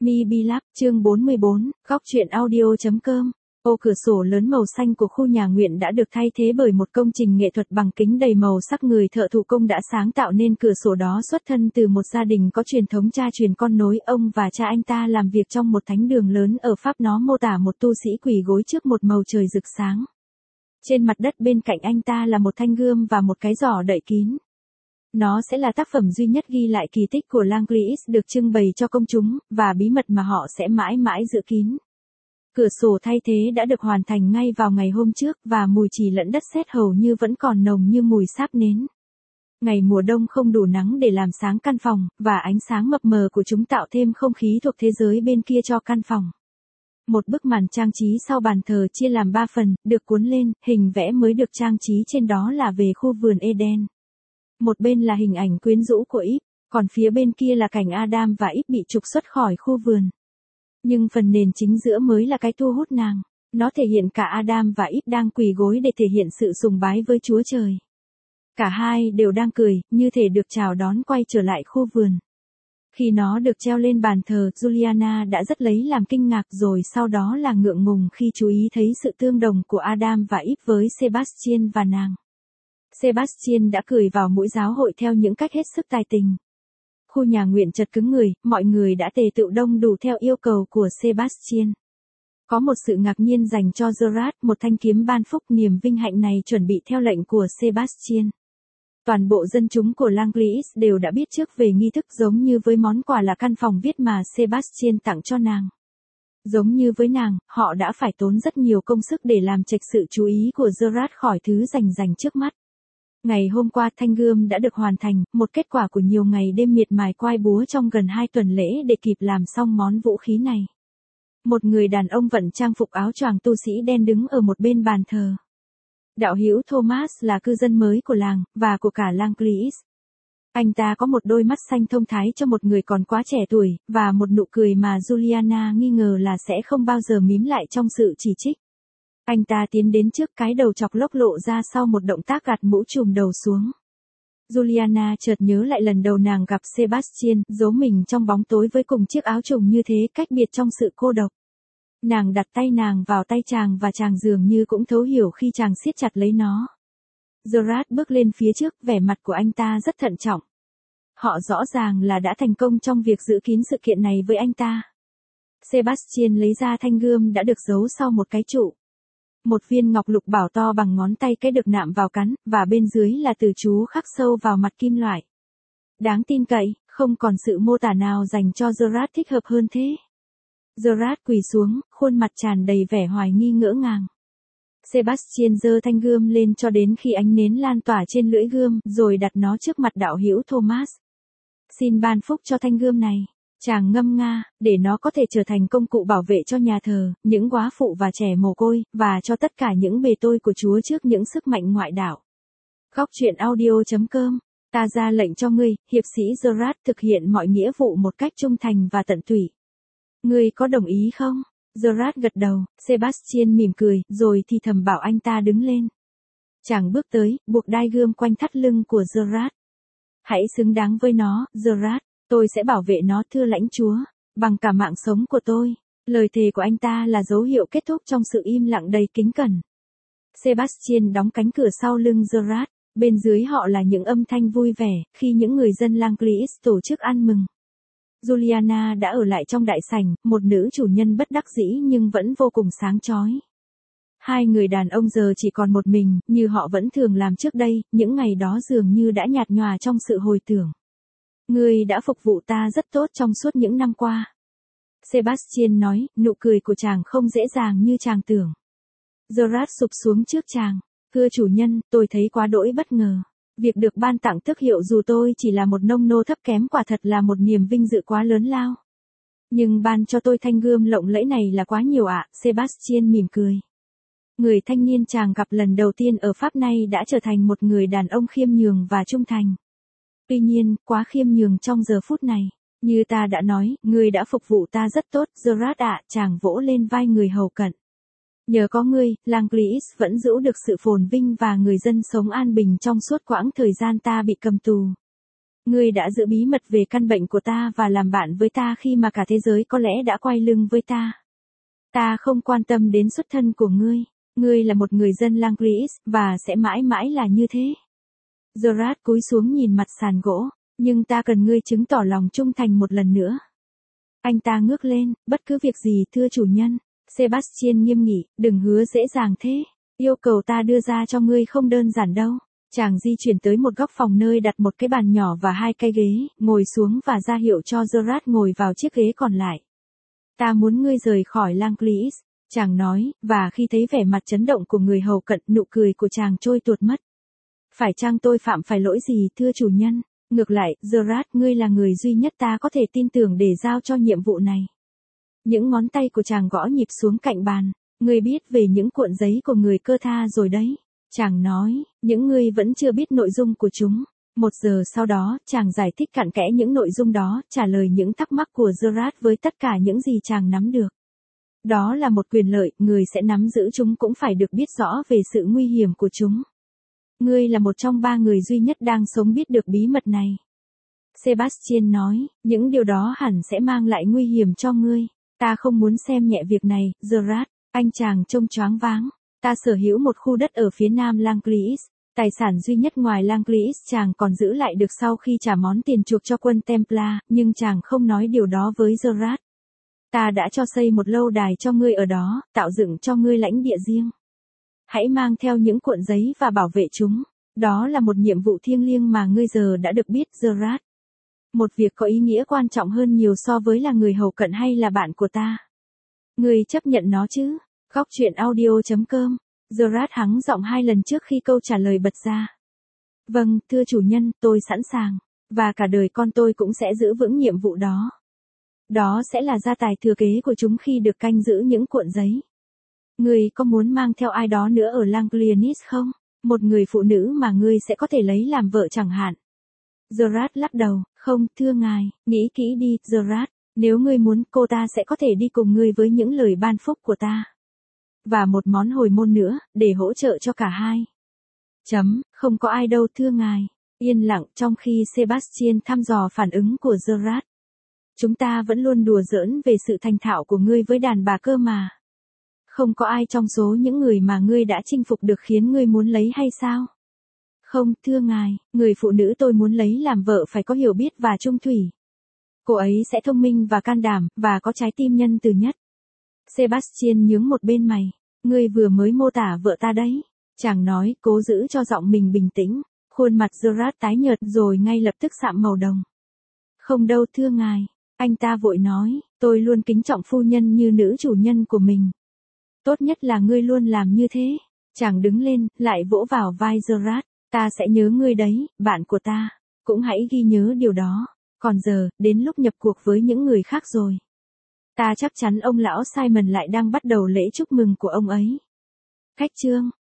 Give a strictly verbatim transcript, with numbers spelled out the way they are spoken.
Mi Bi Lab, chương bốn mươi bốn, góc truyện audio chấm com. Ô cửa sổ lớn màu xanh của khu nhà nguyện đã được thay thế bởi một công trình nghệ thuật bằng kính đầy màu sắc. Người thợ thủ công đã sáng tạo nên cửa sổ đó xuất thân từ một gia đình có truyền thống cha truyền con nối. Ông và cha anh ta làm việc trong một thánh đường lớn ở Pháp. Nó mô tả một tu sĩ quỳ gối trước một màu trời rực sáng. Trên mặt đất bên cạnh anh ta là một thanh gươm và một cái giỏ đậy kín. Nó sẽ là tác phẩm duy nhất ghi lại kỳ tích của Langlois được trưng bày cho công chúng, và bí mật mà họ sẽ mãi mãi giữ kín. Cửa sổ thay thế đã được hoàn thành ngay vào ngày hôm trước, và mùi chì lẫn đất sét hầu như vẫn còn nồng như mùi sáp nến. Ngày mùa đông không đủ nắng để làm sáng căn phòng, và ánh sáng mập mờ của chúng tạo thêm không khí thuộc thế giới bên kia cho căn phòng. Một bức màn trang trí sau bàn thờ chia làm ba phần, được cuốn lên, hình vẽ mới được trang trí trên đó là về khu vườn Eden. Một bên là hình ảnh quyến rũ của Eve, còn phía bên kia là cảnh Adam và Eve bị trục xuất khỏi khu vườn. Nhưng phần nền chính giữa mới là cái thu hút nàng. Nó thể hiện cả Adam và Eve đang quỳ gối để thể hiện sự sùng bái với Chúa Trời. Cả hai đều đang cười, như thể được chào đón quay trở lại khu vườn. Khi nó được treo lên bàn thờ, Juliana đã rất lấy làm kinh ngạc, rồi sau đó là ngượng ngùng khi chú ý thấy sự tương đồng của Adam và Eve với Sebastian và nàng. Sebastian đã cười vào mũi giáo hội theo những cách hết sức tài tình. Khu nhà nguyện chật cứng người, mọi người đã tề tựu đông đủ theo yêu cầu của Sebastian. Có một sự ngạc nhiên dành cho Gerard, một thanh kiếm ban phúc. Niềm vinh hạnh này chuẩn bị theo lệnh của Sebastian. Toàn bộ dân chúng của Langlois đều đã biết trước về nghi thức, giống như với món quà là căn phòng viết mà Sebastian tặng cho nàng. Giống như với nàng, họ đã phải tốn rất nhiều công sức để làm chệch sự chú ý của Gerard khỏi thứ rành rành trước mắt. Ngày hôm qua thanh gươm đã được hoàn thành, một kết quả của nhiều ngày đêm miệt mài quai búa trong gần hai tuần lễ để kịp làm xong món vũ khí này. Một người đàn ông vận trang phục áo choàng tu sĩ đen đứng ở một bên bàn thờ. Đạo hữu Thomas là cư dân mới của làng, và của cả Langlois. Anh ta có một đôi mắt xanh thông thái cho một người còn quá trẻ tuổi, và một nụ cười mà Juliana nghi ngờ là sẽ không bao giờ mím lại trong sự chỉ trích. Anh ta tiến đến trước, cái đầu chọc lốc lộ ra sau một động tác gạt mũ trùm đầu xuống. Juliana chợt nhớ lại lần đầu nàng gặp Sebastian, giấu mình trong bóng tối với cùng chiếc áo trùng như thế, cách biệt trong sự cô độc. Nàng đặt tay nàng vào tay chàng và chàng dường như cũng thấu hiểu khi chàng siết chặt lấy nó. Gerard bước lên phía trước, vẻ mặt của anh ta rất thận trọng. Họ rõ ràng là đã thành công trong việc giữ kín sự kiện này với anh ta. Sebastian lấy ra thanh gươm đã được giấu sau một cái trụ. Một viên ngọc lục bảo to bằng ngón tay cái được nạm vào cắn, và bên dưới là từ chú khắc sâu vào mặt kim loại. Đáng tin cậy, không còn sự mô tả nào dành cho Gerard thích hợp hơn thế. Gerard quỳ xuống, khuôn mặt tràn đầy vẻ hoài nghi ngỡ ngàng. Sebastian giơ thanh gươm lên cho đến khi ánh nến lan tỏa trên lưỡi gươm, rồi đặt nó trước mặt đạo hữu Thomas. Xin ban phúc cho thanh gươm này. Chàng ngâm nga, để nó có thể trở thành công cụ bảo vệ cho nhà thờ, những góa phụ và trẻ mồ côi, và cho tất cả những bề tôi của Chúa trước những sức mạnh ngoại đạo. Góc truyện audio chấm com. Ta ra lệnh cho ngươi, hiệp sĩ Gerard, thực hiện mọi nghĩa vụ một cách trung thành và tận tụy. Ngươi có đồng ý không? Gerard gật đầu. Sebastian mỉm cười, rồi thì thầm bảo anh ta đứng lên. Chàng bước tới, buộc đai gươm quanh thắt lưng của Gerard. Hãy xứng đáng với nó, Gerard. Tôi sẽ bảo vệ nó, thưa lãnh chúa, bằng cả mạng sống của tôi. Lời thề của anh ta là dấu hiệu kết thúc trong sự im lặng đầy kính cẩn. Sebastian đóng cánh cửa sau lưng Gerard, bên dưới họ là những âm thanh vui vẻ, khi những người dân Langlois tổ chức ăn mừng. Juliana đã ở lại trong đại sảnh, một nữ chủ nhân bất đắc dĩ nhưng vẫn vô cùng sáng chói. Hai người đàn ông giờ chỉ còn một mình, như họ vẫn thường làm trước đây, những ngày đó dường như đã nhạt nhòa trong sự hồi tưởng. Ngươi đã phục vụ ta rất tốt trong suốt những năm qua. Sebastian nói, nụ cười của chàng không dễ dàng như chàng tưởng. Gerard sụp xuống trước chàng. Thưa chủ nhân, tôi thấy quá đỗi bất ngờ. Việc được ban tặng tước hiệu dù tôi chỉ là một nông nô thấp kém quả thật là một niềm vinh dự quá lớn lao. Nhưng ban cho tôi thanh gươm lộng lẫy này là quá nhiều ạ, Sebastian mỉm cười. Người thanh niên chàng gặp lần đầu tiên ở Pháp nay đã trở thành một người đàn ông khiêm nhường và trung thành. Tuy nhiên, quá khiêm nhường trong giờ phút này. Như ta đã nói, ngươi đã phục vụ ta rất tốt, Gerard ạ, chàng vỗ lên vai người hầu cận. Nhờ có ngươi, Langlois vẫn giữ được sự phồn vinh và người dân sống an bình trong suốt quãng thời gian ta bị cầm tù. Ngươi đã giữ bí mật về căn bệnh của ta và làm bạn với ta khi mà cả thế giới có lẽ đã quay lưng với ta. Ta không quan tâm đến xuất thân của ngươi. Ngươi là một người dân Langris, và sẽ mãi mãi là như thế. Gerard cúi xuống nhìn mặt sàn gỗ, nhưng ta cần ngươi chứng tỏ lòng trung thành một lần nữa. Anh ta ngước lên, bất cứ việc gì thưa chủ nhân. Sebastian nghiêm nghị, đừng hứa dễ dàng thế. Yêu cầu ta đưa ra cho ngươi không đơn giản đâu. Chàng di chuyển tới một góc phòng nơi đặt một cái bàn nhỏ và hai cái ghế, ngồi xuống và ra hiệu cho Gerard ngồi vào chiếc ghế còn lại. Ta muốn ngươi rời khỏi Langris, chàng nói, và khi thấy vẻ mặt chấn động của người hầu cận, nụ cười của chàng trôi tuột mất. Phải chăng tôi phạm phải lỗi gì thưa chủ nhân? Ngược lại, Gerard, ngươi là người duy nhất ta có thể tin tưởng để giao cho nhiệm vụ này. Những ngón tay của chàng gõ nhịp xuống cạnh bàn. Ngươi biết về những cuộn giấy của người Cơ Tha rồi đấy. Chàng nói, những ngươi vẫn chưa biết nội dung của chúng. Một giờ sau đó, chàng giải thích cặn kẽ những nội dung đó, trả lời những thắc mắc của Gerard với tất cả những gì chàng nắm được. Đó là một quyền lợi, người sẽ nắm giữ chúng cũng phải được biết rõ về sự nguy hiểm của chúng. Ngươi là một trong ba người duy nhất đang sống biết được bí mật này. Sebastian nói, những điều đó hẳn sẽ mang lại nguy hiểm cho ngươi. Ta không muốn xem nhẹ việc này, Gerard. Anh chàng trông choáng váng. Ta sở hữu một khu đất ở phía nam Langris. Tài sản duy nhất ngoài Langris chàng còn giữ lại được sau khi trả món tiền chuộc cho quân Templar, nhưng chàng không nói điều đó với Gerard. Ta đã cho xây một lâu đài cho ngươi ở đó, tạo dựng cho ngươi lãnh địa riêng. Hãy mang theo những cuộn giấy và bảo vệ chúng. Đó là một nhiệm vụ thiêng liêng mà ngươi giờ đã được biết, Gerard. Một việc có ý nghĩa quan trọng hơn nhiều so với là người hầu cận hay là bạn của ta. Ngươi chấp nhận nó chứ? Góc truyện audio chấm com. Gerard hắng giọng hai lần trước khi câu trả lời bật ra. Vâng, thưa chủ nhân, tôi sẵn sàng. Và cả đời con tôi cũng sẽ giữ vững nhiệm vụ đó. Đó sẽ là gia tài thừa kế của chúng khi được canh giữ những cuộn giấy. Ngươi có muốn mang theo ai đó nữa ở Langrianis không? Một người phụ nữ mà ngươi sẽ có thể lấy làm vợ chẳng hạn. Gerard lắc đầu, không, thưa ngài, nghĩ kỹ đi, Gerard. Nếu ngươi muốn, cô ta sẽ có thể đi cùng ngươi với những lời ban phúc của ta. Và một món hồi môn nữa, để hỗ trợ cho cả hai. Chấm, không có ai đâu thưa ngài. Yên lặng trong khi Sebastian thăm dò phản ứng của Gerard. Chúng ta vẫn luôn đùa giỡn về sự thành thạo của ngươi với đàn bà cơ mà. Không có ai trong số những người mà ngươi đã chinh phục được khiến ngươi muốn lấy hay sao? Không, thưa ngài, người phụ nữ tôi muốn lấy làm vợ phải có hiểu biết và trung thủy. Cô ấy sẽ thông minh và can đảm, và có trái tim nhân từ nhất. Sebastian nhướng một bên mày. Ngươi vừa mới mô tả vợ ta đấy. Chàng nói, cố giữ cho giọng mình bình tĩnh. Khuôn mặt Gerard tái nhợt rồi ngay lập tức sạm màu đồng. Không đâu thưa ngài. Anh ta vội nói, tôi luôn kính trọng phu nhân như nữ chủ nhân của mình. Tốt nhất là ngươi luôn làm như thế. Chàng đứng lên, lại vỗ vào vai Gerard. Ta sẽ nhớ ngươi đấy, bạn của ta. Cũng hãy ghi nhớ điều đó. Còn giờ, đến lúc nhập cuộc với những người khác rồi. Ta chắc chắn ông lão Simon lại đang bắt đầu lễ chúc mừng của ông ấy. Khách trương.